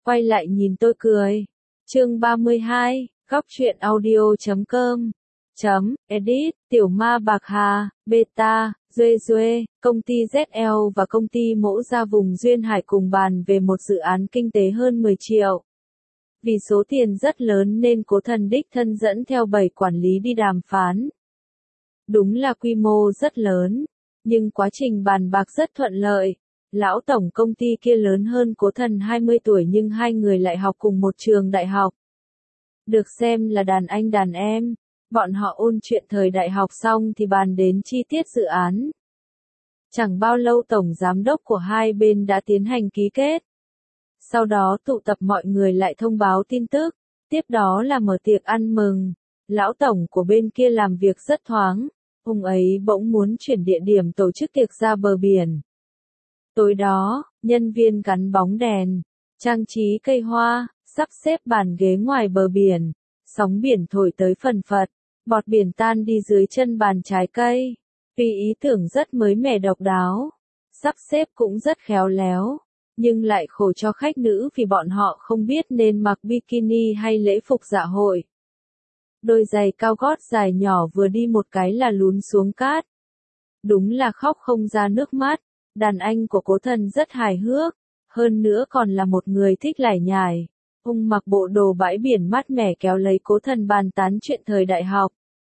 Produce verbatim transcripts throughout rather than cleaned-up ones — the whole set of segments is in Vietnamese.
Quay lại nhìn tôi cười. Chương ba mươi hai, góc truyện audio chấm com. Chấm, edit, Tiểu Ma Bạc Hà, Beta, Duê Duê, công ty Z L và công ty mẫu gia vùng Duyên Hải cùng bàn về một dự án kinh tế hơn mười triệu. Vì số tiền rất lớn nên Cố Thần đích thân dẫn theo bảy quản lý đi đàm phán. Đúng là quy mô rất lớn, nhưng quá trình bàn bạc rất thuận lợi. Lão tổng công ty kia lớn hơn Cố Thần hai mươi tuổi nhưng hai người lại học cùng một trường đại học. Được xem là đàn anh đàn em, bọn họ ôn chuyện thời đại học xong thì bàn đến chi tiết dự án. Chẳng bao lâu tổng giám đốc của hai bên đã tiến hành ký kết. Sau đó tụ tập mọi người lại thông báo tin tức, tiếp đó là mở tiệc ăn mừng. Lão tổng của bên kia làm việc rất thoáng, ông ấy bỗng muốn chuyển địa điểm tổ chức tiệc ra bờ biển. Tối đó, nhân viên gắn bóng đèn, trang trí cây hoa, sắp xếp bàn ghế ngoài bờ biển, sóng biển thổi tới phần phật, bọt biển tan đi dưới chân bàn trái cây. Vì ý tưởng rất mới mẻ độc đáo, sắp xếp cũng rất khéo léo, nhưng lại khổ cho khách nữ vì bọn họ không biết nên mặc bikini hay lễ phục dạ hội. Đôi giày cao gót dài nhỏ vừa đi một cái là lún xuống cát. Đúng là khóc không ra nước mắt, đàn anh của Cố Thần rất hài hước, hơn nữa còn là một người thích lải nhải. Ông mặc bộ đồ bãi biển mát mẻ kéo lấy Cố Thần bàn tán chuyện thời đại học.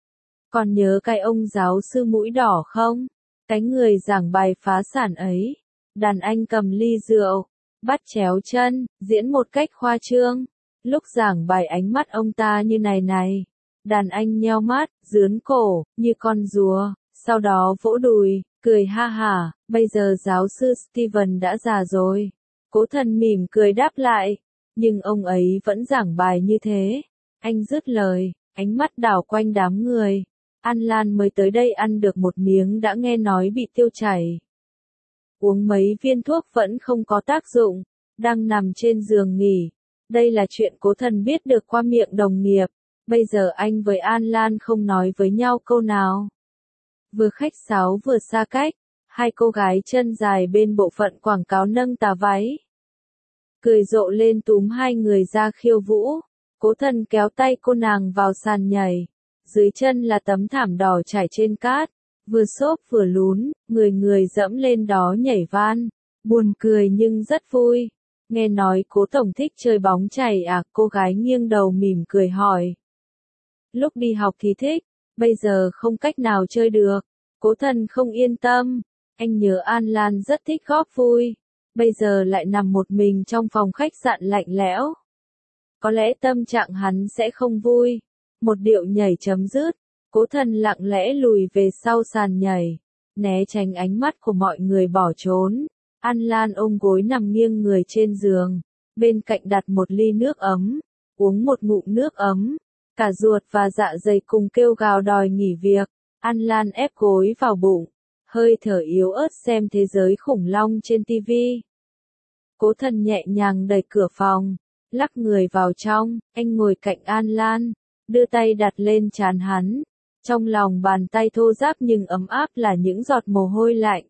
Còn nhớ cái ông giáo sư mũi đỏ không? Cái người giảng bài phá sản ấy. Đàn anh cầm ly rượu, bắt chéo chân, diễn một cách khoa trương. Lúc giảng bài ánh mắt ông ta như này này. Đàn anh nheo mắt, dướn cổ, như con rùa, sau đó vỗ đùi, cười ha hả, bây giờ giáo sư Steven đã già rồi. Cố Thần mỉm cười đáp lại, nhưng ông ấy vẫn giảng bài như thế. Anh dứt lời, ánh mắt đảo quanh đám người. An Lan mới tới đây ăn được một miếng đã nghe nói bị tiêu chảy. Uống mấy viên thuốc vẫn không có tác dụng, đang nằm trên giường nghỉ. Đây là chuyện Cố Thần biết được qua miệng đồng nghiệp. Bây giờ anh với An Lan không nói với nhau câu nào. Vừa khách sáo vừa xa cách, hai cô gái chân dài bên bộ phận quảng cáo nâng tà váy. Cười rộ lên túm hai người ra khiêu vũ. Cố Thần kéo tay cô nàng vào sàn nhảy. Dưới chân là tấm thảm đỏ trải trên cát. Vừa xốp vừa lún, người người dẫm lên đó nhảy van. Buồn cười nhưng rất vui. Nghe nói Cố tổng thích chơi bóng chày à? Cô gái nghiêng đầu mỉm cười hỏi. Lúc đi học thì thích, bây giờ không cách nào chơi được. Cố Thần không yên tâm. Anh nhớ An Lan rất thích góp vui. Bây giờ lại nằm một mình trong phòng khách sạn lạnh lẽo. Có lẽ tâm trạng hắn sẽ không vui. Một điệu nhảy chấm dứt. Cố Thần lặng lẽ lùi về sau sàn nhảy, né tránh ánh mắt của mọi người bỏ trốn. An Lan ôm gối nằm nghiêng người trên giường, bên cạnh đặt một ly nước ấm, uống một ngụm nước ấm. Cả ruột và dạ dày cùng kêu gào đòi nghỉ việc. An Lan ép gối vào bụng, hơi thở yếu ớt xem thế giới khủng long trên tivi. Cố Thần nhẹ nhàng đẩy cửa phòng, lắc người vào trong. Anh ngồi cạnh An Lan, đưa tay đặt lên trán hắn. Trong lòng bàn tay thô ráp nhưng ấm áp là những giọt mồ hôi lạnh.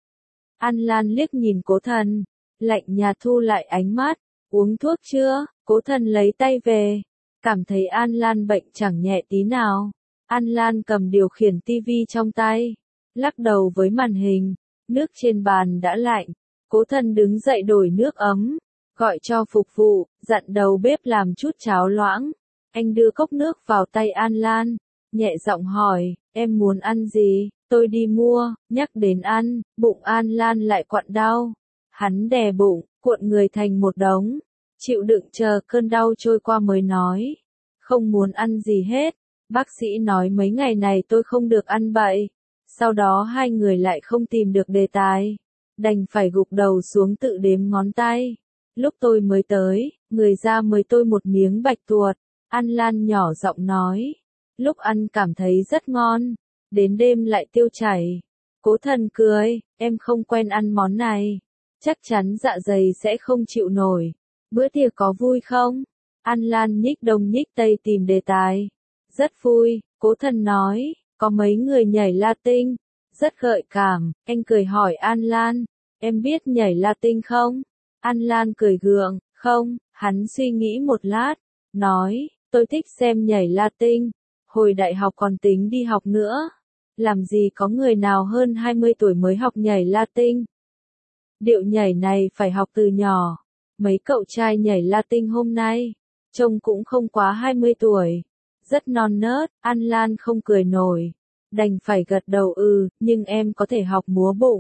An Lan liếc nhìn Cố Thần, lạnh nhạt thu lại ánh mắt. Uống thuốc chưa? Cố Thần lấy tay về, cảm thấy An Lan bệnh chẳng nhẹ tí nào. An Lan cầm điều khiển tivi trong tay, lắc đầu với màn hình. Nước trên bàn đã lạnh. Cố Thần đứng dậy đổi nước ấm, gọi cho phục vụ, dặn đầu bếp làm chút cháo loãng. Anh đưa cốc nước vào tay An Lan, nhẹ giọng hỏi, em muốn ăn gì, tôi đi mua. Nhắc đến ăn, bụng An Lan lại quặn đau. Hắn đè bụng, cuộn người thành một đống, chịu đựng chờ cơn đau trôi qua mới nói, không muốn ăn gì hết. Bác sĩ nói mấy ngày này tôi không được ăn bậy. Sau đó hai người lại không tìm được đề tài, đành phải gục đầu xuống tự đếm ngón tay. Lúc tôi mới tới, người ra mời tôi một miếng bạch tuộc. An Lan nhỏ giọng nói. Lúc ăn cảm thấy rất ngon, đến đêm lại tiêu chảy. Cố Thần cười, em không quen ăn món này, chắc chắn dạ dày sẽ không chịu nổi. Bữa tiệc có vui không? An Lan nhích đông nhích tây tìm đề tài. Rất vui, Cố Thần nói, có mấy người nhảy Latin, rất gợi cảm. Anh cười hỏi An Lan, em biết nhảy Latin không? An Lan cười gượng, không, Hắn suy nghĩ một lát, nói, tôi thích xem nhảy Latin, hồi đại học còn tính đi học nữa. Làm gì có người nào hơn hai mươi tuổi mới học nhảy Latin. Điệu nhảy này phải học từ nhỏ. Mấy cậu trai nhảy Latin hôm nay, trông cũng không quá hai mươi tuổi. Rất non nớt, An Lan không cười nổi. Đành phải gật đầu ừ, nhưng em có thể học múa bụng.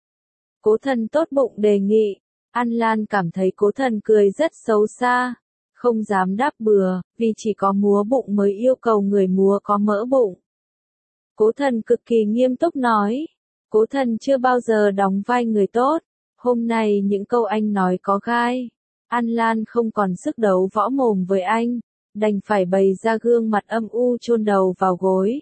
Cố Thần tốt bụng đề nghị. An Lan cảm thấy Cố Thần cười rất xấu xa. Không dám đáp bừa, vì chỉ có múa bụng mới yêu cầu người múa có mỡ bụng. Cố Thần cực kỳ nghiêm túc nói. Cố Thần chưa bao giờ đóng vai người tốt. Hôm nay những câu anh nói có gai. An Lan không còn sức đấu võ mồm với anh. Đành phải bày ra gương mặt âm u chôn đầu vào gối.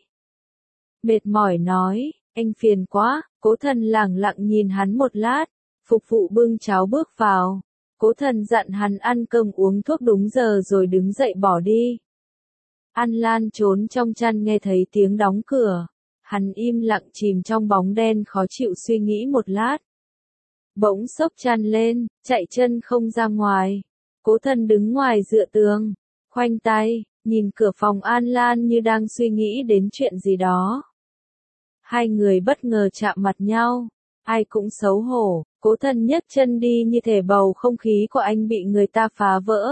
Mệt mỏi nói, anh phiền quá. Cố Thần lẳng lặng nhìn hắn một lát. Phục vụ bưng cháo bước vào. Cố Thần dặn hắn ăn cơm uống thuốc đúng giờ rồi đứng dậy bỏ đi. An Lan trốn trong chăn nghe thấy tiếng đóng cửa. Hắn im lặng chìm trong bóng đen khó chịu suy nghĩ một lát. Bỗng xốc chăn lên, chạy chân không ra ngoài. Cố Thần đứng ngoài dựa tường, khoanh tay, nhìn cửa phòng An Lan như đang suy nghĩ đến chuyện gì đó. Hai người bất ngờ chạm mặt nhau, ai cũng xấu hổ. Cố Thần nhấc chân đi như thể bầu không khí của anh bị người ta phá vỡ.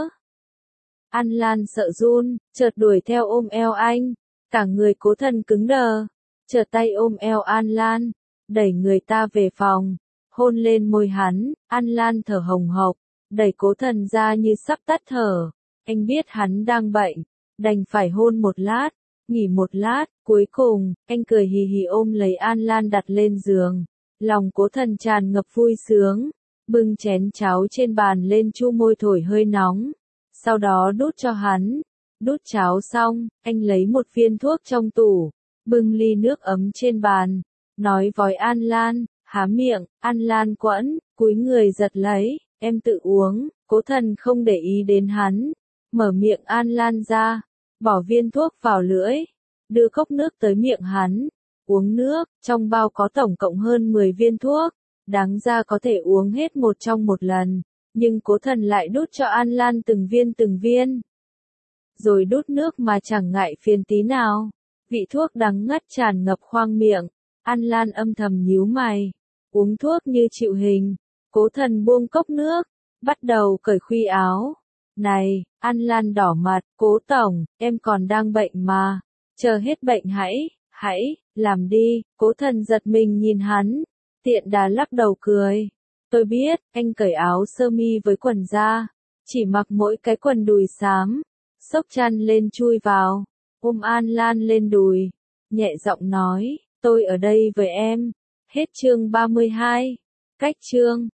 An Lan sợ run, chợt đuổi theo ôm eo anh. Cả người Cố Thần cứng đờ, chợt tay ôm eo An Lan, đẩy người ta về phòng, hôn lên môi hắn. An Lan thở hồng hộc, đẩy Cố Thần ra như sắp tắt thở. Anh biết hắn đang bệnh, đành phải hôn một lát, nghỉ một lát. Cuối cùng, anh cười hì hì ôm lấy An Lan đặt lên giường. Lòng Cố Thần tràn ngập vui sướng, bưng chén cháo trên bàn lên chu môi thổi hơi nóng, sau đó đút cho hắn. Đút cháo xong, anh lấy một viên thuốc trong tủ, bưng ly nước ấm trên bàn, nói với An Lan, há miệng. An Lan quẫn, cúi người giật lấy, em tự uống. Cố Thần không để ý đến hắn, mở miệng An Lan ra, bỏ viên thuốc vào lưỡi, đưa cốc nước tới miệng hắn. Uống nước, trong bao có tổng cộng hơn mười viên thuốc, đáng ra có thể uống hết một trong một lần, nhưng Cố Thần lại đút cho An Lan từng viên từng viên. Rồi đút nước mà chẳng ngại phiền tí nào, vị thuốc đắng ngắt tràn ngập khoang miệng. An Lan âm thầm nhíu mày, uống thuốc như chịu hình. Cố Thần buông cốc nước, bắt đầu cởi khuy áo. Này, An Lan đỏ mặt, Cố Tổng, em còn đang bệnh mà, chờ hết bệnh hãy, hãy, làm đi. Cố Thần giật mình nhìn hắn, tiện đà lắc đầu cười. Tôi biết, anh cởi áo sơ mi với quần ra, chỉ mặc mỗi cái quần đùi xám, xốc chăn lên chui vào, ôm An Lan lên đùi, nhẹ giọng nói, tôi ở đây với em. Hết chương ba mươi hai. Cách chương